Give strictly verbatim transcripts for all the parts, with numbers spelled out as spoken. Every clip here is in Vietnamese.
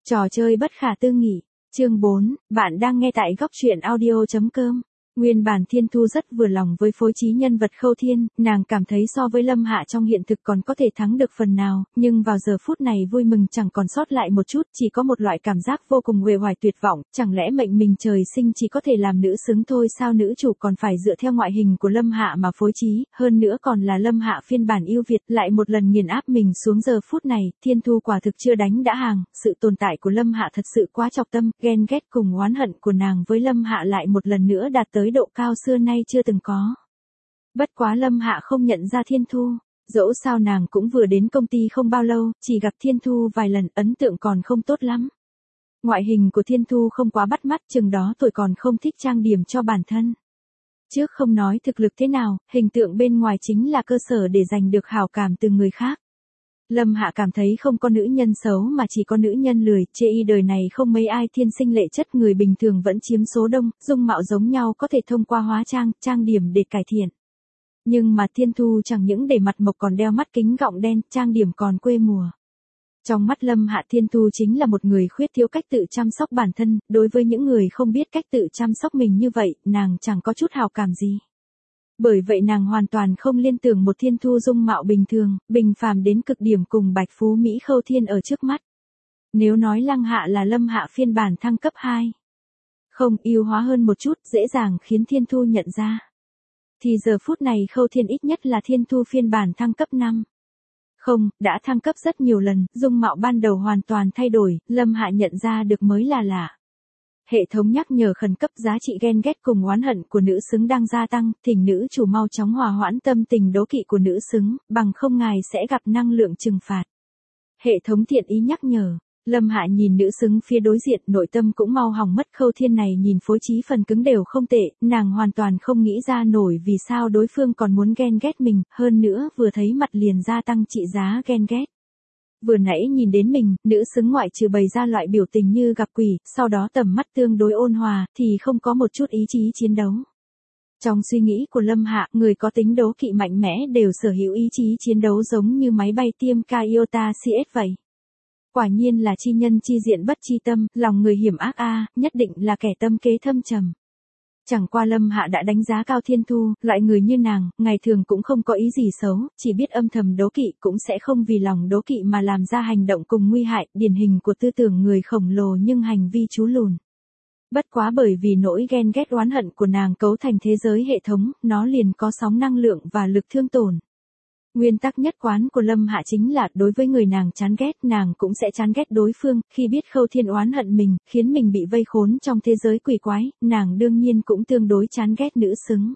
Trò chơi bất khả tư nghị. Chương bốn, bạn đang nghe tại góc truyện audio chấm com. Nguyên bản Thiên Thu rất vừa lòng với phối trí nhân vật Khâu Thiên, nàng cảm thấy so với Lâm Hạ trong hiện thực còn có thể thắng được phần nào, nhưng vào giờ phút này vui mừng chẳng còn sót lại một chút, chỉ có một loại cảm giác vô cùng uể oải tuyệt vọng, chẳng lẽ mệnh mình trời sinh chỉ có thể làm nữ xứng thôi sao, nữ chủ còn phải dựa theo ngoại hình của Lâm Hạ mà phối trí, hơn nữa còn là Lâm Hạ phiên bản ưu việt, lại một lần nghiền áp mình xuống. Giờ phút này, Thiên Thu quả thực chưa đánh đã hàng, sự tồn tại của Lâm Hạ thật sự quá chọc tâm, ghen ghét cùng oán hận của nàng với Lâm Hạ lại một lần nữa đạt tới độ cao xưa nay chưa từng có. Bất quá Lâm Hạ không nhận ra Thiên Thu, dẫu sao nàng cũng vừa đến công ty không bao lâu, chỉ gặp Thiên Thu vài lần, ấn tượng còn không tốt lắm. Ngoại hình của Thiên Thu không quá bắt mắt, chừng đó tuổi còn không thích trang điểm cho bản thân. Trước không nói thực lực thế nào, hình tượng bên ngoài chính là cơ sở để giành được hảo cảm từ người khác. Lâm Hạ cảm thấy không có nữ nhân xấu mà chỉ có nữ nhân lười, chê y đời này không mấy ai thiên sinh lệ chất, người bình thường vẫn chiếm số đông, dung mạo giống nhau có thể thông qua hóa trang, trang điểm để cải thiện. Nhưng mà Thiên Thu chẳng những để mặt mộc còn đeo mắt kính gọng đen, trang điểm còn quê mùa. Trong mắt Lâm Hạ, Thiên Thu chính là một người khuyết thiếu cách tự chăm sóc bản thân, đối với những người không biết cách tự chăm sóc mình như vậy, nàng chẳng có chút hào cảm gì. Bởi vậy nàng hoàn toàn không liên tưởng một Thiên Thu dung mạo bình thường, bình phàm đến cực điểm cùng Bạch Phú Mỹ Khâu Thiên ở trước mắt. Nếu nói Lăng Hạ là Lâm Hạ phiên bản thăng cấp hai, không yêu hóa hơn một chút, dễ dàng khiến Thiên Thu nhận ra. Thì giờ phút này Khâu Thiên ít nhất là Thiên Thu phiên bản thăng cấp năm. Không, đã thăng cấp rất nhiều lần, dung mạo ban đầu hoàn toàn thay đổi, Lâm Hạ nhận ra được mới là lạ. Hệ thống nhắc nhở khẩn cấp, giá trị ghen ghét cùng oán hận của nữ xứng đang gia tăng, thỉnh nữ chủ mau chóng hòa hoãn tâm tình đố kỵ của nữ xứng, bằng không ngài sẽ gặp năng lượng trừng phạt. Hệ thống thiện ý nhắc nhở. Lâm Hạ nhìn nữ xứng phía đối diện, nội tâm cũng mau hỏng mất. Khâu Thiên này nhìn phối trí phần cứng đều không tệ, nàng hoàn toàn không nghĩ ra nổi vì sao đối phương còn muốn ghen ghét mình, hơn nữa vừa thấy mặt liền gia tăng trị giá ghen ghét. Vừa nãy nhìn đến mình, nữ xứng ngoại trừ bày ra loại biểu tình như gặp quỷ, sau đó tầm mắt tương đối ôn hòa, thì không có một chút ý chí chiến đấu. Trong suy nghĩ của Lâm Hạ, người có tính đố kỵ mạnh mẽ đều sở hữu ý chí chiến đấu giống như máy bay tiêm Toyota xê ét vậy. Quả nhiên là chi nhân chi diện bất chi tâm, lòng người hiểm ác a, nhất định là kẻ tâm kế thâm trầm. Chẳng qua Lâm Hạ đã đánh giá cao Thiên Thu, loại người như nàng, ngày thường cũng không có ý gì xấu, chỉ biết âm thầm đố kỵ, cũng sẽ không vì lòng đố kỵ mà làm ra hành động cùng nguy hại, điển hình của tư tưởng người khổng lồ nhưng hành vi chú lùn. Bất quá bởi vì nỗi ghen ghét oán hận của nàng cấu thành thế giới hệ thống, nó liền có sóng năng lượng và lực thương tổn. Nguyên tắc nhất quán của Lâm Hạ chính là đối với người nàng chán ghét, nàng cũng sẽ chán ghét đối phương. Khi biết Khâu Thiên oán hận mình, khiến mình bị vây khốn trong thế giới quỷ quái, nàng đương nhiên cũng tương đối chán ghét nữ xứng.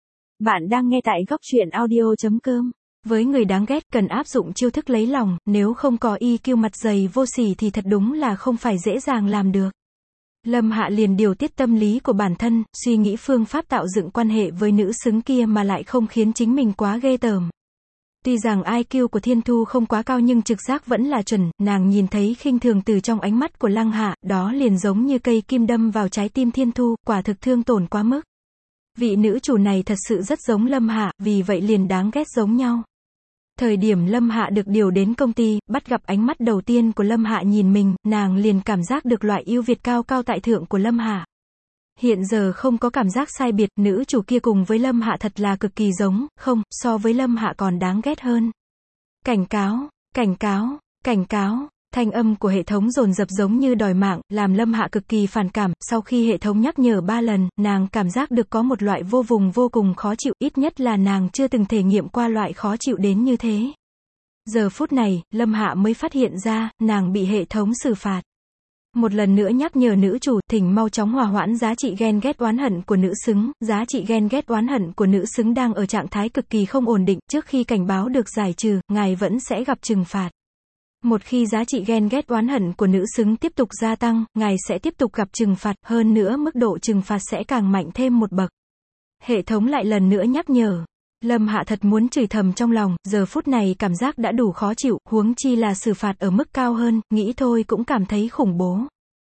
Bạn đang nghe tại góc truyện audio chấm com. Với người đáng ghét cần áp dụng chiêu thức lấy lòng, nếu không có i kiu mặt dày vô sỉ thì thật đúng là không phải dễ dàng làm được. Lâm Hạ liền điều tiết tâm lý của bản thân, suy nghĩ phương pháp tạo dựng quan hệ với nữ xứng kia mà lại không khiến chính mình quá ghê tởm. Tuy rằng i kiu của Thiên Thu không quá cao nhưng trực giác vẫn là chuẩn, nàng nhìn thấy khinh thường từ trong ánh mắt của Lăng Hạ, đó liền giống như cây kim đâm vào trái tim Thiên Thu, quả thực thương tổn quá mức. Vị nữ chủ này thật sự rất giống Lâm Hạ, vì vậy liền đáng ghét giống nhau. Thời điểm Lâm Hạ được điều đến công ty, bắt gặp ánh mắt đầu tiên của Lâm Hạ nhìn mình, nàng liền cảm giác được loại ưu việt cao cao tại thượng của Lâm Hạ. Hiện giờ không có cảm giác sai biệt, nữ chủ kia cùng với Lâm Hạ thật là cực kỳ giống, không, so với Lâm Hạ còn đáng ghét hơn. Cảnh cáo, cảnh cáo, cảnh cáo, thanh âm của hệ thống dồn dập giống như đòi mạng, làm Lâm Hạ cực kỳ phản cảm, sau khi hệ thống nhắc nhở ba lần, nàng cảm giác được có một loại vô vùng vô cùng khó chịu, ít nhất là nàng chưa từng thể nghiệm qua loại khó chịu đến như thế. Giờ phút này, Lâm Hạ mới phát hiện ra, nàng bị hệ thống xử phạt. Một lần nữa nhắc nhở nữ chủ, thỉnh mau chóng hòa hoãn giá trị ghen ghét oán hận của nữ xứng, giá trị ghen ghét oán hận của nữ xứng đang ở trạng thái cực kỳ không ổn định, trước khi cảnh báo được giải trừ, ngài vẫn sẽ gặp trừng phạt. Một khi giá trị ghen ghét oán hận của nữ xứng tiếp tục gia tăng, ngài sẽ tiếp tục gặp trừng phạt, hơn nữa mức độ trừng phạt sẽ càng mạnh thêm một bậc. Hệ thống lại lần nữa nhắc nhở. Lâm Hạ thật muốn chửi thầm trong lòng, giờ phút này cảm giác đã đủ khó chịu, huống chi là xử phạt ở mức cao hơn, nghĩ thôi cũng cảm thấy khủng bố.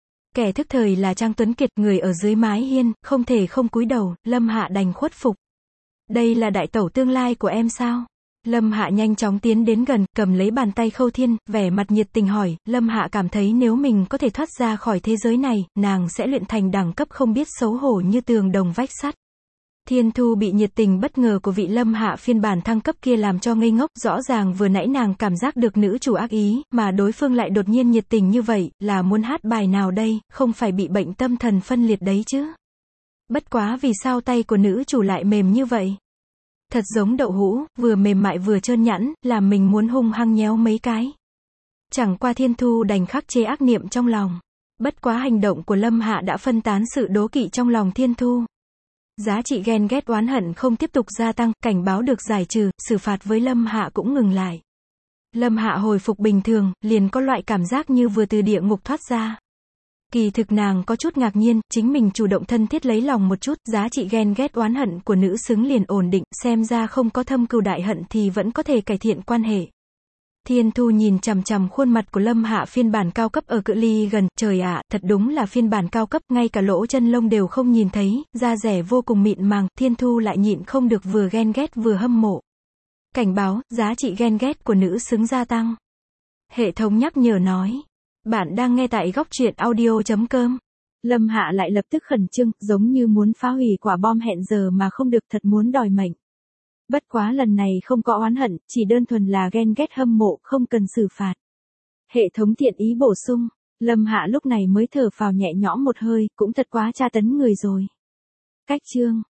Kẻ thức thời là Trang Tuấn Kiệt, người ở dưới mái hiên, không thể không cúi đầu, Lâm Hạ đành khuất phục. Đây là đại tẩu tương lai của em sao? Lâm Hạ nhanh chóng tiến đến gần, cầm lấy bàn tay Khâu Thiên, vẻ mặt nhiệt tình hỏi, Lâm Hạ cảm thấy nếu mình có thể thoát ra khỏi thế giới này, nàng sẽ luyện thành đẳng cấp không biết xấu hổ như tường đồng vách sắt. Thiên Thu bị nhiệt tình bất ngờ của vị Lâm Hạ phiên bản thăng cấp kia làm cho ngây ngốc, rõ ràng vừa nãy nàng cảm giác được nữ chủ ác ý, mà đối phương lại đột nhiên nhiệt tình như vậy, là muốn hát bài nào đây, không phải bị bệnh tâm thần phân liệt đấy chứ. Bất quá vì sao tay của nữ chủ lại mềm như vậy? Thật giống đậu hũ, vừa mềm mại vừa trơn nhẵn, làm mình muốn hung hăng nhéo mấy cái. Chẳng qua Thiên Thu đành khắc chế ác niệm trong lòng. Bất quá hành động của Lâm Hạ đã phân tán sự đố kỵ trong lòng Thiên Thu. Giá trị ghen ghét oán hận không tiếp tục gia tăng, cảnh báo được giải trừ, xử phạt với Lâm Hạ cũng ngừng lại. Lâm Hạ hồi phục bình thường, liền có loại cảm giác như vừa từ địa ngục thoát ra. Kỳ thực nàng có chút ngạc nhiên, chính mình chủ động thân thiết lấy lòng một chút, giá trị ghen ghét oán hận của nữ xứng liền ổn định, xem ra không có thâm cừu đại hận thì vẫn có thể cải thiện quan hệ. Thiên Thu nhìn chằm chằm khuôn mặt của Lâm Hạ phiên bản cao cấp ở cự ly gần, trời ạ, thật đúng là phiên bản cao cấp, ngay cả lỗ chân lông đều không nhìn thấy, da rẻ vô cùng mịn màng, Thiên Thu lại nhịn không được vừa ghen ghét vừa hâm mộ. Cảnh báo, giá trị ghen ghét của nữ xứng gia tăng. Hệ thống nhắc nhở nói. Bạn đang nghe tại góc truyện audio chấm com. Lâm Hạ lại lập tức khẩn trương, giống như muốn phá hủy quả bom hẹn giờ mà không được, thật muốn đòi mệnh. Bất quá lần này không có oán hận, chỉ đơn thuần là ghen ghét hâm mộ, không cần xử phạt. Hệ thống thiện ý bổ sung, Lâm Hạ lúc này mới thở phào nhẹ nhõm một hơi, cũng thật quá tra tấn người rồi. Cách chương